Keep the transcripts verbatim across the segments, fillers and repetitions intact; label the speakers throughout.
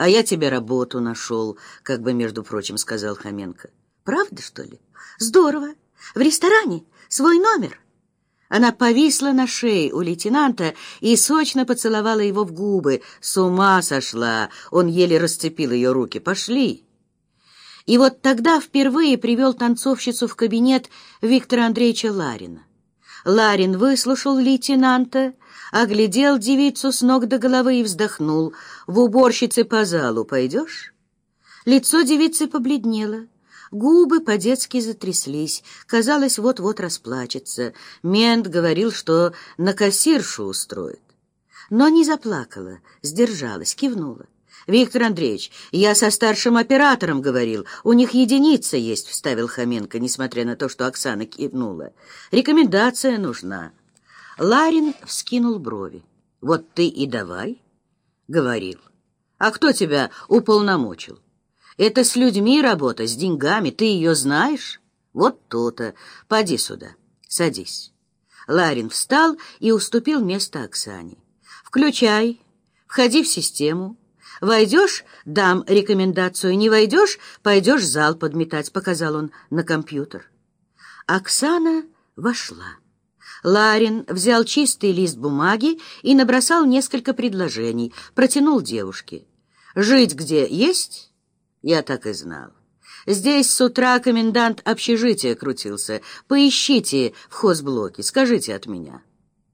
Speaker 1: А я тебе работу нашел, как бы, между прочим, сказал Хоменко. Правда, что ли? Здорово. В ресторане? Свой номер? Она повисла на шее у лейтенанта и сочно поцеловала его в губы. С ума сошла. Он еле расцепил ее руки. Пошли. И вот тогда впервые привел танцовщицу в кабинет Виктора Андреевича Ларина. Ларин выслушал лейтенанта, оглядел девицу с ног до головы и вздохнул. «В уборщице по залу пойдешь?» Лицо девицы побледнело, губы по-детски затряслись, казалось, вот-вот расплачется. Мент говорил, что на кассиршу устроит. Но не заплакала, сдержалась, кивнула. «Виктор Андреевич, я со старшим оператором говорил, у них единица есть», — вставил Хоменко, несмотря на то, что Оксана кивнула. «Рекомендация нужна». Ларин вскинул брови. «Вот ты и давай», — говорил. «А кто тебя уполномочил? Это с людьми работа, с деньгами, ты ее знаешь? Вот то-то. Поди сюда, садись». Ларин встал и уступил место Оксане. «Включай, входи в систему. Войдешь — дам рекомендацию, не войдешь — пойдешь зал подметать», — показал он на компьютер. Оксана вошла. Ларин взял чистый лист бумаги и набросал несколько предложений, протянул девушке. «Жить где есть?» «Я так и знал. Здесь с утра комендант общежития крутился. Поищите в хозблоке, скажите от меня».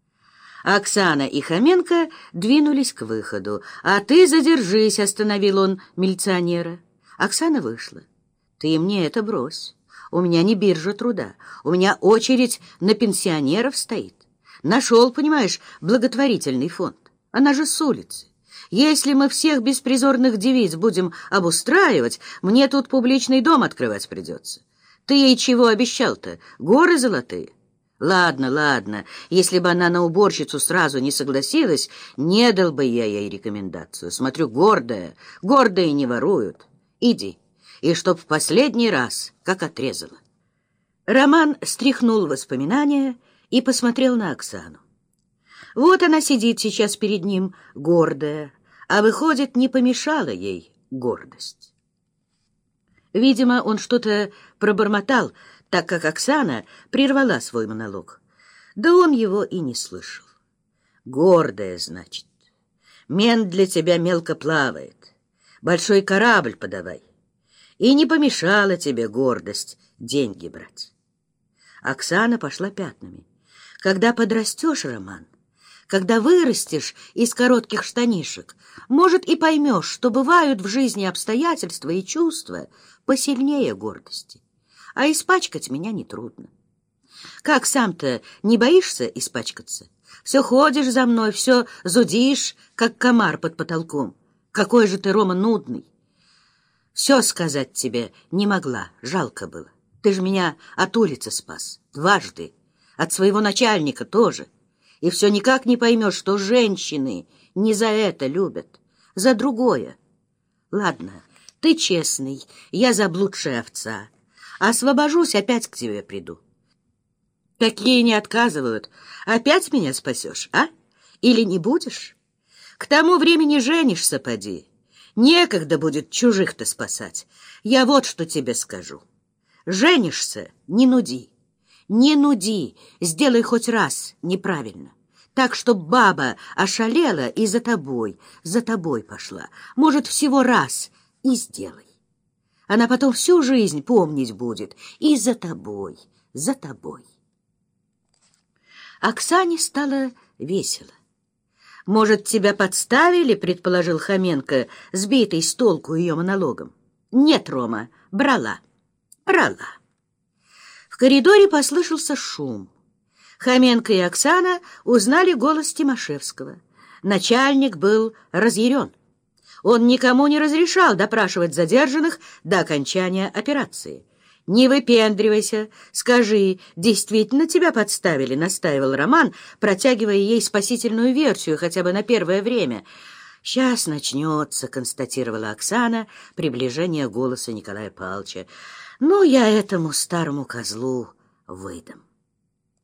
Speaker 1: Оксана и Хоменко двинулись к выходу. «А ты задержись», — остановил он милиционера. Оксана вышла. «Ты мне это брось. У меня не биржа труда. У меня очередь на пенсионеров стоит. Нашел, понимаешь, благотворительный фонд. Она же с улицы. Если мы всех беспризорных девиц будем обустраивать, мне тут публичный дом открывать придется. Ты ей чего обещал-то? Горы золотые?» «Ладно, ладно, если бы она на уборщицу сразу не согласилась, не дал бы я ей рекомендацию. Смотрю, гордая, гордые не воруют. Иди, и чтоб в последний раз, как отрезала». Роман стряхнул воспоминания и посмотрел на Оксану. Вот она сидит сейчас перед ним, гордая, а выходит, не помешала ей гордость. Видимо, он что-то пробормотал, так как Оксана прервала свой монолог. Да он его и не слышал. «Гордая, значит. Мент для тебя мелко плавает. Большой корабль подавай. И не помешала тебе гордость деньги брать». Оксана пошла пятнами. «Когда подрастешь, Роман, когда вырастешь из коротких штанишек, может, и поймешь, что бывают в жизни обстоятельства и чувства посильнее гордости. А испачкать меня нетрудно. Как сам-то не боишься испачкаться? Все ходишь за мной, все зудишь, как комар под потолком. Какой же ты, Рома, нудный. Все сказать тебе не могла, жалко было. Ты же меня от улицы спас дважды, от своего начальника тоже. И все никак не поймешь, что женщины не за это любят, за другое. Ладно, ты честный, я заблудшая овца. Освобожусь, опять к тебе приду. Такие не отказывают. Опять меня спасешь, а? Или не будешь? К тому времени женишься, поди. Некогда будет чужих-то спасать. Я вот что тебе скажу. Женишься, не нуди. Не нуди, сделай хоть раз неправильно. Так, чтоб баба ошалела и за тобой, за тобой пошла. Может, всего раз и сделай. Она потом всю жизнь помнить будет. И за тобой, за тобой. Оксане стало весело. «Может, тебя подставили?» — предположил Хоменко, сбитый с толку ее монологом. «Нет, Рома, брала, брала». В коридоре послышался шум. Хоменко и Оксана узнали голос Тимошевского. Начальник был разъярен. Он никому не разрешал допрашивать задержанных до окончания операции. «Не выпендривайся, скажи, действительно тебя подставили?» — настаивал Роман, протягивая ей спасительную версию хотя бы на первое время. «Сейчас начнется», — констатировала Оксана, приближение голоса Николая Павловича. «Ну, я этому старому козлу выдам».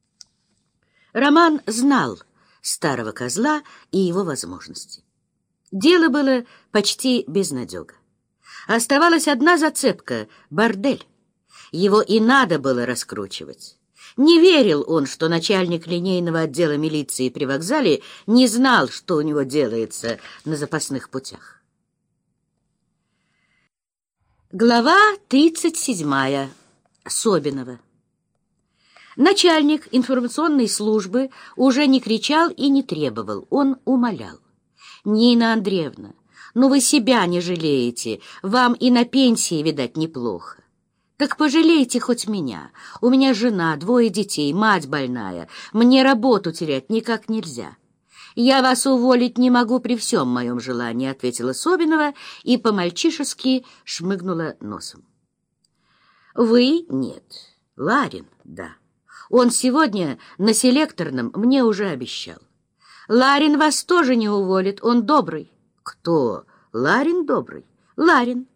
Speaker 1: Роман знал старого козла и его возможности. Дело было почти безнадега. Оставалась одна зацепка — бордель. Его и надо было раскручивать. Не верил он, что начальник линейного отдела милиции при вокзале не знал, что у него делается на запасных путях. Глава тридцать седьмая. Собинова. Начальник информационной службы уже не кричал и не требовал, он умолял. «Нина Андреевна, ну вы себя не жалеете, вам и на пенсии, видать, неплохо. Так пожалейте хоть меня. У меня жена, двое детей, мать больная. Мне работу терять никак нельзя». «Я вас уволить не могу при всем моем желании», — ответила Собинова и по-мальчишески шмыгнула носом. «Вы — нет. Ларин — да. Он сегодня на селекторном мне уже обещал. Ларин вас тоже не уволит, он добрый». «Кто? Ларин добрый?» «Ларин.